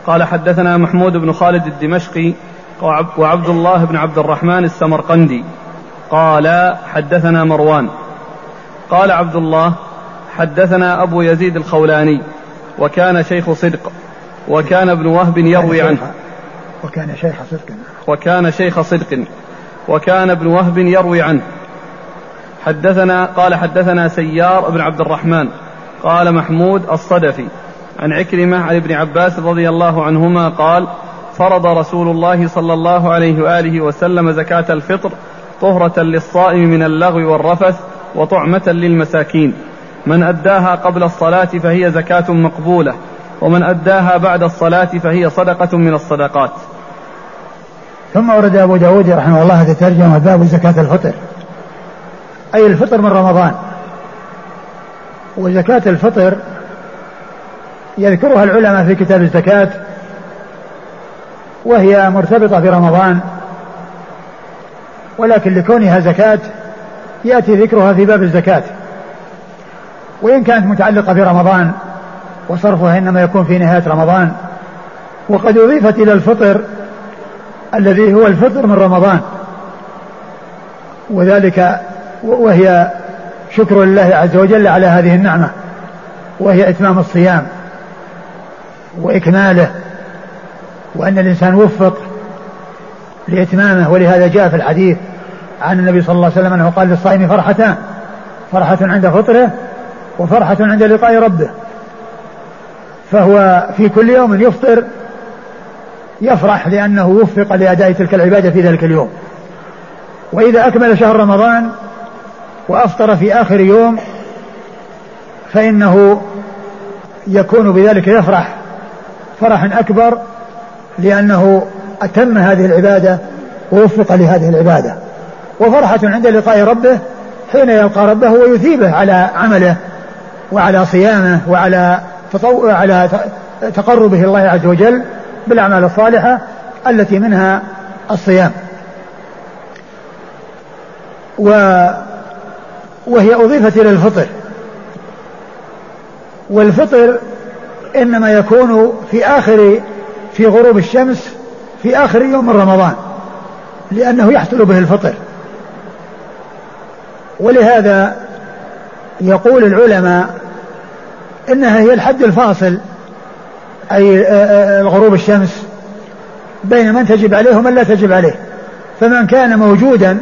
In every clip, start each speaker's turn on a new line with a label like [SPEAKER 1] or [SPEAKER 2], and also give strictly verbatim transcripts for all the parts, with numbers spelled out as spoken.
[SPEAKER 1] قال حدثنا محمود بن خالد الدمشقي وعبد الله بن عبد الرحمن السمرقندي قال حدثنا مروان قال عبد الله حدثنا أبو يزيد الخولاني وكان شيخ صدق وكان ابن وهب يروي عنه
[SPEAKER 2] وكان شيخ صدق
[SPEAKER 1] وكان شيخ صدق وكان ابن وهب يروي عنه. حدثنا قال حدثنا سيار بن عبد الرحمن قال محمود الصدفي عن عكرمة عن ابن عباس رضي الله عنهما قال فرض رسول الله صلى الله عليه وآله وسلم زكاة الفطر طهرة للصائم من اللغو والرفث وطعمة للمساكين، من أداها قبل الصلاة فهي زكاة مقبولة، ومن أداها بعد الصلاة فهي صدقة من الصدقات.
[SPEAKER 2] ثم ورد أبو داود رحمه الله هذا ترجمة باب زكاة الفطر، أي الفطر من رمضان. وزكاة الفطر يذكرها العلماء في كتاب الزكاة، وهي مرتبطة برمضان، ولكن لكونها زكاة يأتي ذكرها في باب الزكاة، وإن كانت متعلقة برمضان وصرفها إنما يكون في نهاية رمضان. وقد أضيفت إلى الفطر الذي هو الفطر من رمضان، وذلك وهي شكر لله عز وجل على هذه النعمة، وهي إتمام الصيام وإكماله، وأن الإنسان وفق لإتمامه. ولهذا جاء في الحديث عن النبي صلى الله عليه وسلم أنه قال للصائم فرحتان، فرحة عند فطره وفرحة عند لقاء ربه. فهو في كل يوم يفطر يفرح لأنه وفق لأداء تلك العبادة في ذلك اليوم. وإذا أكمل شهر رمضان وأفطر في آخر يوم فإنه يكون بذلك يفرح فرحا أكبر، لأنه أتم هذه العبادة ووفق لهذه العبادة. وفرحة عند لقاء ربه حين يلقى ربه ويثيبه على عمله وعلى صيامه وعلى على تقربه الله عز وجل بالأعمال الصالحة التي منها الصيام. وهي أضيفت إلى الفطر، والفطر إنما يكون في آخر في غروب الشمس في آخر يوم من رمضان، لأنه يحصل به الفطر. ولهذا يقول العلماء إنها هي الحد الفاصل، أي الغروب الشمس، بين من تجب عليه ومن لا تجب عليه. فمن كان موجودا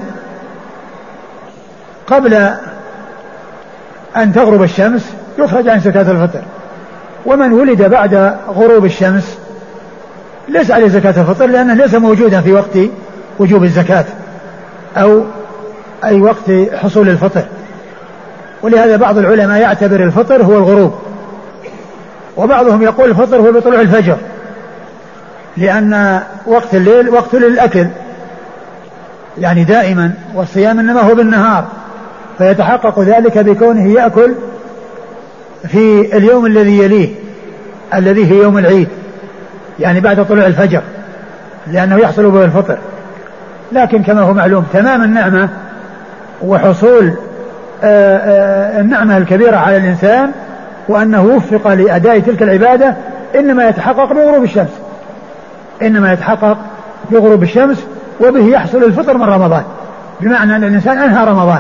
[SPEAKER 2] قبل أن تغرب الشمس يخرج عن زكاة الفطر، ومن ولد بعد غروب الشمس ليس عليه زكاة الفطر، لأنه ليس موجودا في وقت وجوب الزكاة أو أي وقت حصول الفطر. ولهذا بعض العلماء يعتبر الفطر هو الغروب، وبعضهم يقول الفطر هو بطلوع الفجر، لأن وقت الليل وقت للأكل يعني دائما، والصيام إنما هو بالنهار، فيتحقق ذلك بكونه يأكل في اليوم الذي يليه الذي هي يوم العيد، يعني بعد طلوع الفجر، لأنه يحصل به الفطر. لكن كما هو معلوم تمام النعمة وحصول آآ آآ النعمة الكبيرة على الإنسان وأنه وفق لأداء تلك العبادة إنما يتحقق بغروب الشمس، إنما يتحقق بغروب الشمس، وبه يحصل الفطر من رمضان، بمعنى أن الإنسان أنهى رمضان.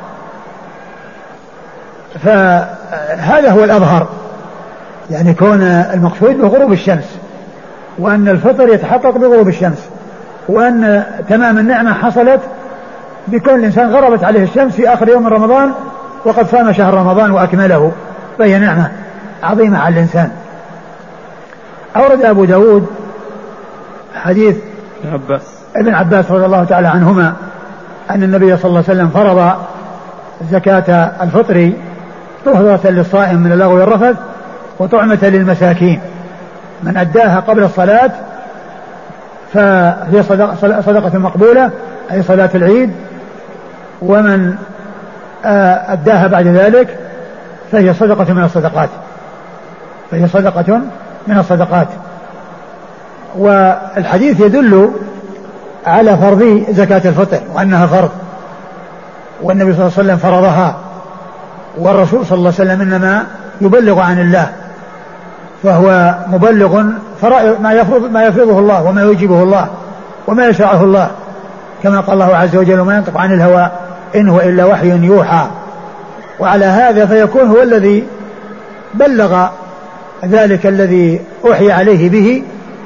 [SPEAKER 2] فهذا هو الأظهر، يعني كون المقصود بغروب الشمس، وأن الفطر يتحقق بغروب الشمس، وأن تمام النعمة حصلت بكون الإنسان غربت عليه الشمس في آخر يوم من رمضان وقد صام شهر رمضان وأكمله، فهي نعمة عظيمة على الإنسان. أورد أبو داود حديث
[SPEAKER 1] ابن عباس
[SPEAKER 2] ابن عباس رضي الله تعالى عنهما أن النبي صلى الله عليه وسلم فرض زكاة الفطر طهرة للصائم من اللغو والرفث وطعمة للمساكين، من أداها قبل الصلاة فهي صدقة مقبولة، أي صلاة العيد، ومن أداها بعد ذلك فهي صدقة من الصدقات، فهي صدقة من الصدقات. والحديث يدل على فرض زكاة الفطر وأنها فرض، والنبي صلى الله عليه وسلم فرضها، والرسول صلى الله عليه وسلم إنما يبلغ عن الله، فهو مبلغ فرائض ما يفرض ما يفرضه الله وما يوجبه الله وما يشرعه الله، كما قال الله عز وجل: وما ينطق عن الهوى إن هو إلا وحي يوحى. وعلى هذا فيكون هو الذي بلغ ذلك الذي أوحي عليه به،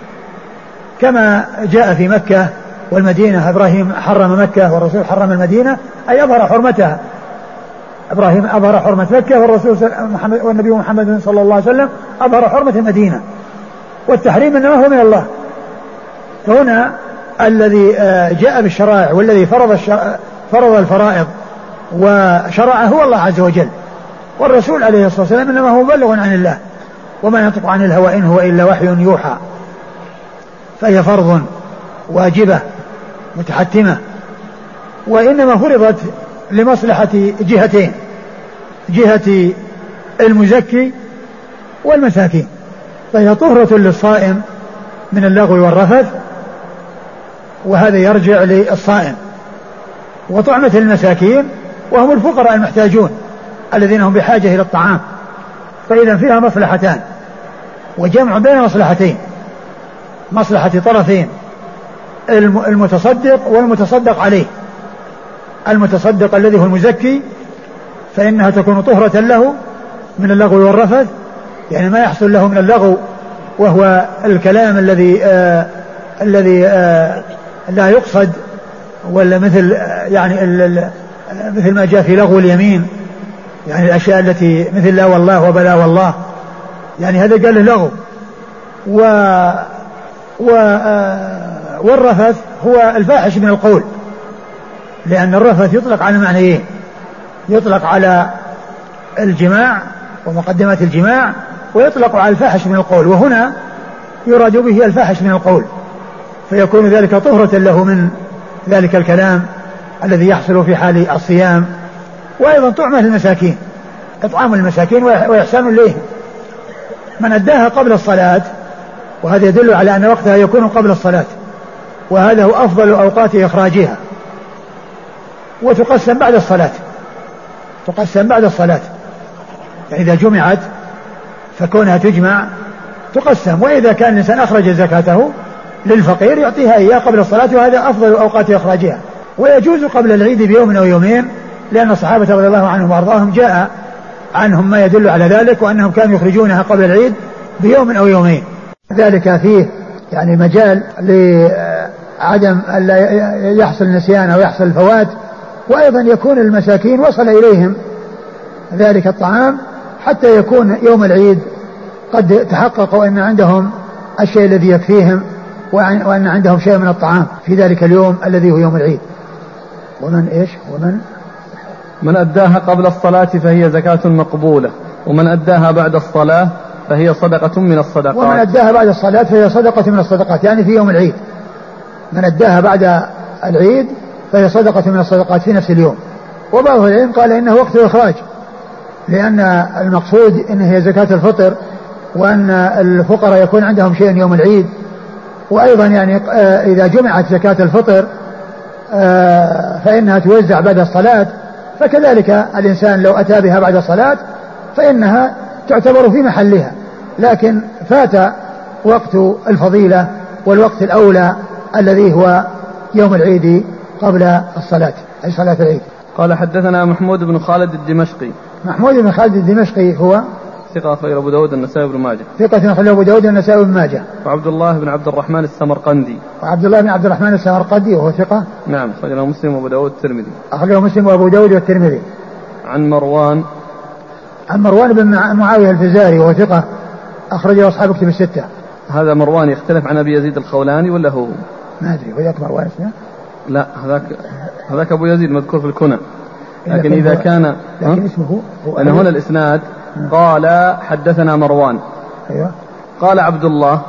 [SPEAKER 2] كما جاء في مكة والمدينة. إبراهيم حرم مكة والرسول حرم المدينة، أي أظهر حرمتها. إبراهيم أظهر حرمة مكة والرسول محمد والنبي محمد صلى الله عليه وسلم أظهر حرمة المدينة، والتحريم إنما هو من الله. فهنا الذي جاء بالشرائع والذي فرض فرض الفرائض وشرعه هو الله عز وجل، والرسول عليه الصلاة والسلام إنما هو مبلغ عن الله، وما ينطق عن الهوى إن هو إلا وحي يوحى. فهي فرض واجبة متحتمة، وإنما فرضت لمصلحة جهتين: جهة المزكي والمساكين. فهي طهرة للصائم من اللغو والرفث، وهذا يرجع للصائم، وطعمة المساكين وهم الفقراء المحتاجون الذين هم بحاجة إلى الطعام. فإذا فيها مصلحتان، وجمع بين مصلحتين: مصلحة طرفين، المتصدق والمتصدق عليه. المتصدق الذي هو المزكي فإنها تكون طهرة له من اللغو والرفث، يعني ما يحصل له من اللغو وهو الكلام الذي آه الذي آه لا يقصد، ولا مثل آه يعني مثل ما جاء في لغو اليمين، يعني الأشياء التي مثل لا والله وبلا والله، يعني هذا قال له لغو. و و آه والرفث هو الفاحش من القول، لأن الرفث يطلق على معنيين: يطلق على الجماع ومقدمات الجماع، ويطلق على الفاحش من القول، وهنا يراد به الفاحش من القول، فيكون ذلك طهرة له من ذلك الكلام الذي يحصل في حال الصيام. وأيضا طعمة المساكين، إطعام المساكين وإحسان إليهم. من أداها قبل الصلاة، وهذا يدل على أن وقتها يكون قبل الصلاة، وهذا هو أفضل أوقات إخراجها. وتقسم بعد الصلاة، تقسم بعد الصلاة، يعني إذا جمعت فكونها تجمع تقسم. وإذا كان الإنسان أخرج زكاته للفقير يعطيها إياه قبل الصلاة، وهذا أفضل أوقات إخراجها. ويجوز قبل العيد بيوم أو يومين، لأن الصحابة رضي الله عنهم وأرضاهم جاء عنهم ما يدل على ذلك، وأنهم كانوا يخرجونها قبل العيد بيوم أو يومين. ذلك فيه يعني مجال لعدم ألا يحصل نسيان أو يحصل الفوات، وأيضا يكون المساكين وصل إليهم ذلك الطعام حتى يكون يوم العيد قد تحققوا أن عندهم الشيء الذي يكفيهم، وأن عندهم شيء من الطعام في ذلك اليوم الذي هو يوم العيد. ومن إيش ومن
[SPEAKER 1] من أداها قبل الصلاة فهي زكاة مقبولة، ومن أداها بعد الصلاة فهي صدقة من الصدقات.
[SPEAKER 2] ومن أداها بعد الصلاة فهي صدقة من الصدقات، يعني في يوم العيد. من أداها بعد العيد فهي صدقة من الصدقات في نفس اليوم. وبعض العلم قال إنه وقت إخراج، لأن المقصود إن هي زكاة الفطر، وأن الفقراء يكون عندهم شيء يوم العيد. وأيضا يعني إذا جمعت زكاة الفطر فإنها توزع بعد الصلاة، فكذلك الإنسان لو أتى بها بعد الصلاة فإنها تعتبر في محلها، لكن فات وقت الفضيلة والوقت الأولى الذي هو يوم العيد قبل الصلاة، أي صلاة العيد.
[SPEAKER 1] قال حدثنا محمود بن خالد الدمشقي.
[SPEAKER 2] محمود بن خالد الدمشقي هو
[SPEAKER 1] ثقة أخرجه أبو داود والنسائي وابن ماجه.
[SPEAKER 2] ثقة أخرجه أبو داود والنسائي وابن ماجه.
[SPEAKER 1] وعبد الله بن عبد الرحمن السمرقندي.
[SPEAKER 2] وعبد الله بن عبد الرحمن السمرقندي وهو ثقة.
[SPEAKER 1] نعم، أخرجه مسلم وأبو داود والترمذي.
[SPEAKER 2] أخرجه مسلم وأبو داود والترمذي.
[SPEAKER 1] عن مروان.
[SPEAKER 2] عن مروان بن معاوية الفزاري وهو ثقة، أخرجه أصحاب كتب الستة.
[SPEAKER 1] هذا مروان يختلف عن أبي يزيد الخولاني ولا هو؟
[SPEAKER 2] ما أدري، وذاك مروان اسمه؟
[SPEAKER 1] لا، هذاك هذاك أبو يزيد مذكور في الكنى، لكن إذا كان
[SPEAKER 2] لكن اسمه هو
[SPEAKER 1] أنا هنا الإسناد قال حدثنا مروان.
[SPEAKER 2] أيوة.
[SPEAKER 1] قال عبد الله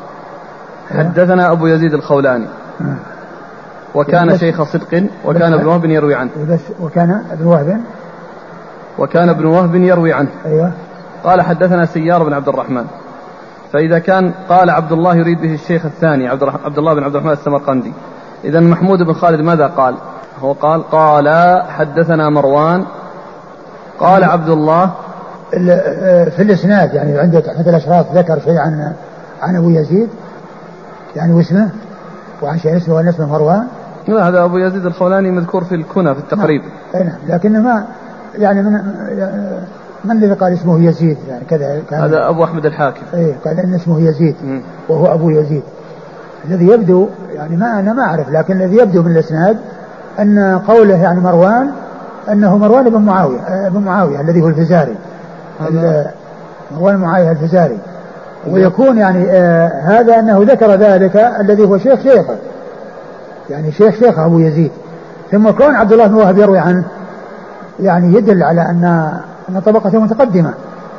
[SPEAKER 1] حدثنا أبو يزيد الخولاني. أه. وكان شيخ صدق، وكان ابن وهب يروي عنه.
[SPEAKER 2] وكان ابن وهب
[SPEAKER 1] وكان ابن وهب يروي عنه.
[SPEAKER 2] أيوة.
[SPEAKER 1] قال حدثنا سيار بن عبد الرحمن. فإذا كان قال عبد الله يريد به الشيخ الثاني عبد الله بن عبد الرحمن السمرقندي، إذا محمود بن خالد ماذا قال؟ هو قال قال حدثنا مروان قال عبد الله
[SPEAKER 2] في الإسناد، يعني عنده تحفة الأشراف ذكر شيء عن عن أبو يزيد يعني واسمه وعن شيخ اسمه وأن اسمه مروان.
[SPEAKER 1] لا هذا أبو يزيد الخولاني مذكور في الكنى في التقريب.
[SPEAKER 2] نعم لكن ما يعني من من الذي قال اسمه يزيد يعني كذا
[SPEAKER 1] هذا أبو أحمد الحاكم.
[SPEAKER 2] إيه قال إن اسمه يزيد م. وهو أبو يزيد. الذي يبدو يعني ما أنا ما أعرف لكن الذي يبدو من الإسناد أن قوله يعني مروان أنه مروان بن معاوية بن معاوية الذي هو الفزاري مروان معاوية الفزاري. ويكون يعني آه هذا أنه ذكر ذلك الذي هو شيخ شيخه يعني شيخ شيخ أبو يزيد. ثم كون عبد الله بن وهب يروي عنه يعني يدل على أن أن طبقته متقدمة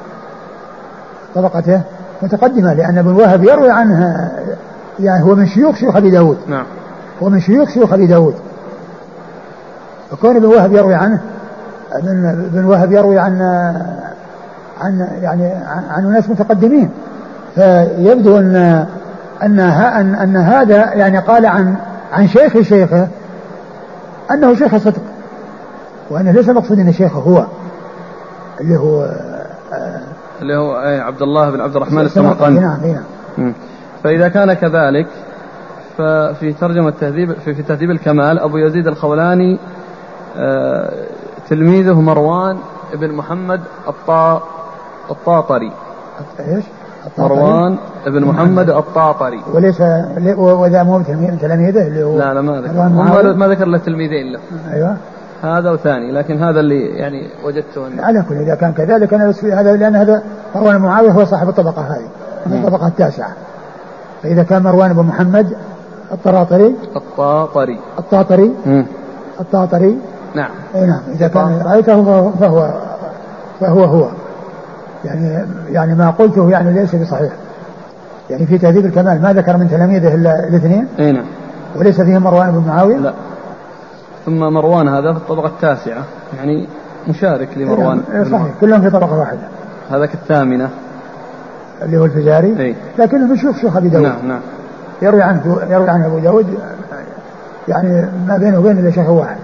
[SPEAKER 2] طبقته متقدمة لأن ابن وهب يروي عنه يعني هو من شيوخ شيوخ أبي داود.
[SPEAKER 1] نعم
[SPEAKER 2] هو من شيوخ شيوخ أبي داود. فكون ابن وهب يروي عنه ابن وهب يروي عن عن يعني عن ناس متقدمين فيبدو أن أن أن, أن هذا يعني قال عن عن شيخ شيخه أنه شيخ صدق وأنه ليس مقصود أن شيخه هو اللي هو
[SPEAKER 1] آه اللي هو عبد الله بن عبد الرحمن السمرقندي.
[SPEAKER 2] نعم نعم.
[SPEAKER 1] فإذا كان كذلك ففي ترجمة التهذيب في, في تهذيب الكمال أبو يزيد الخولاني آه تلميذه مروان بن محمد الطا الطاطري.
[SPEAKER 2] ايش؟
[SPEAKER 1] مروان بن محمد الطاطري.
[SPEAKER 2] وليس وذا مو من تلاميذه اللي هو
[SPEAKER 1] لا لا ما ذكر ما ذكر له تلميذين له.
[SPEAKER 2] ايوه
[SPEAKER 1] هذا وثاني لكن هذا اللي يعني وجدته أنه.
[SPEAKER 2] على كل إذا كان كذلك أنا هذا لأن هذا مروان معاوية هو صاحب الطبقة هذه من الطبقة التاسعة. فإذا كان مروان بن محمد الطراطري
[SPEAKER 1] الطاطري
[SPEAKER 2] الطاطري الطاطري
[SPEAKER 1] نعم
[SPEAKER 2] اي نعم إذا كان رأيته فهو فهو هو يعني يعني ما قلته يعني ليس بصحيح. يعني في تهذيب الكمال ما ذكر من تلاميذه إلا الاثنين.
[SPEAKER 1] اي نعم.
[SPEAKER 2] وليس فيه مروان بن معاوية.
[SPEAKER 1] لا. ثم مروان هذا في الطبقة التاسعة يعني مشارك لمروان.
[SPEAKER 2] إيه صحيح كلهم في طبقة واحدة.
[SPEAKER 1] هذاك الثامنة
[SPEAKER 2] اللي هو الفزاري.
[SPEAKER 1] اي.
[SPEAKER 2] لكنه بنشوف شيخ أبي داود.
[SPEAKER 1] نعم نعم.
[SPEAKER 2] يروي عنه يروي عنه أبو داود يعني ما بينه وبين إلا شيخ واحد.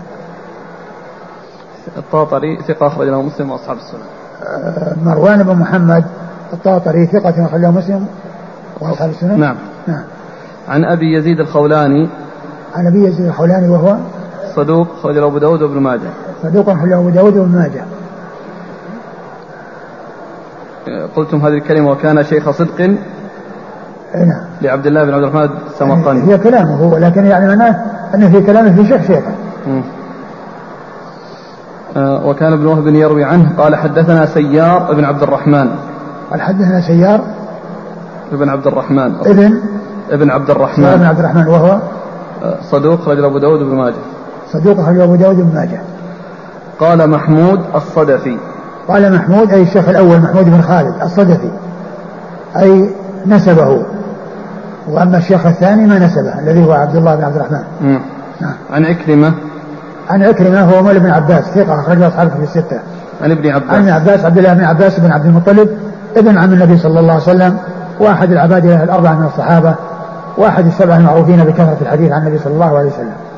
[SPEAKER 1] الطاطري ثقة أخرج له مسلم وأصحاب السنة.
[SPEAKER 2] مروان بن محمد الطاطري ثقة أخرج له مسلم وأصحاب السنة.
[SPEAKER 1] نعم.
[SPEAKER 2] نعم.
[SPEAKER 1] عن أبي يزيد الخولاني.
[SPEAKER 2] عن أبي يزيد الخولاني وهو
[SPEAKER 1] صدوق أخرج له أبو داود وابن ماجه.
[SPEAKER 2] صدوق أخرج له أبو داود وابن ماجه.
[SPEAKER 1] قلتم هذه الكلمة وكان شيخ صدق.
[SPEAKER 2] نعم.
[SPEAKER 1] لعبد الله بن عبد الرحمن السمرقندي.
[SPEAKER 2] هي كلامه هو لكن يعني معناه أنه في كلامه في شيخ شيخه.
[SPEAKER 1] آه وكان ابن وهب يروي عنه قال حدثنا سيار ابن عبد الرحمن.
[SPEAKER 2] قال حدثنا سيار
[SPEAKER 1] ابن عبد الرحمن
[SPEAKER 2] ابن
[SPEAKER 1] ابن عبد الرحمن
[SPEAKER 2] ابن عبد الرحمن وهو
[SPEAKER 1] آه صدوق رجل أبو داود بن ماجه.
[SPEAKER 2] صدوق رجل أبو داود بن ماجه.
[SPEAKER 1] قال محمود الصدفي.
[SPEAKER 2] قال محمود أي الشيخ الأول محمود بن خالد الصدفي أي نسبه. وأما الشيخ الثاني ما نسبه الذي هو عبد الله بن عبد الرحمن.
[SPEAKER 1] نعم. عن عكرمة.
[SPEAKER 2] عن عكرمة هو مولى بن عباس ثقة أخرجه أصحابه في الستة.
[SPEAKER 1] عن ابن عباس.
[SPEAKER 2] عن ابن عباس عبد الله بن عباس بن عبد المطلب ابن عم النبي صلى الله عليه وسلم وأحد العباد الأربعة من الصحابة وأحد السبعة المعروفين بكثرة الحديث عن النبي صلى الله عليه وسلم.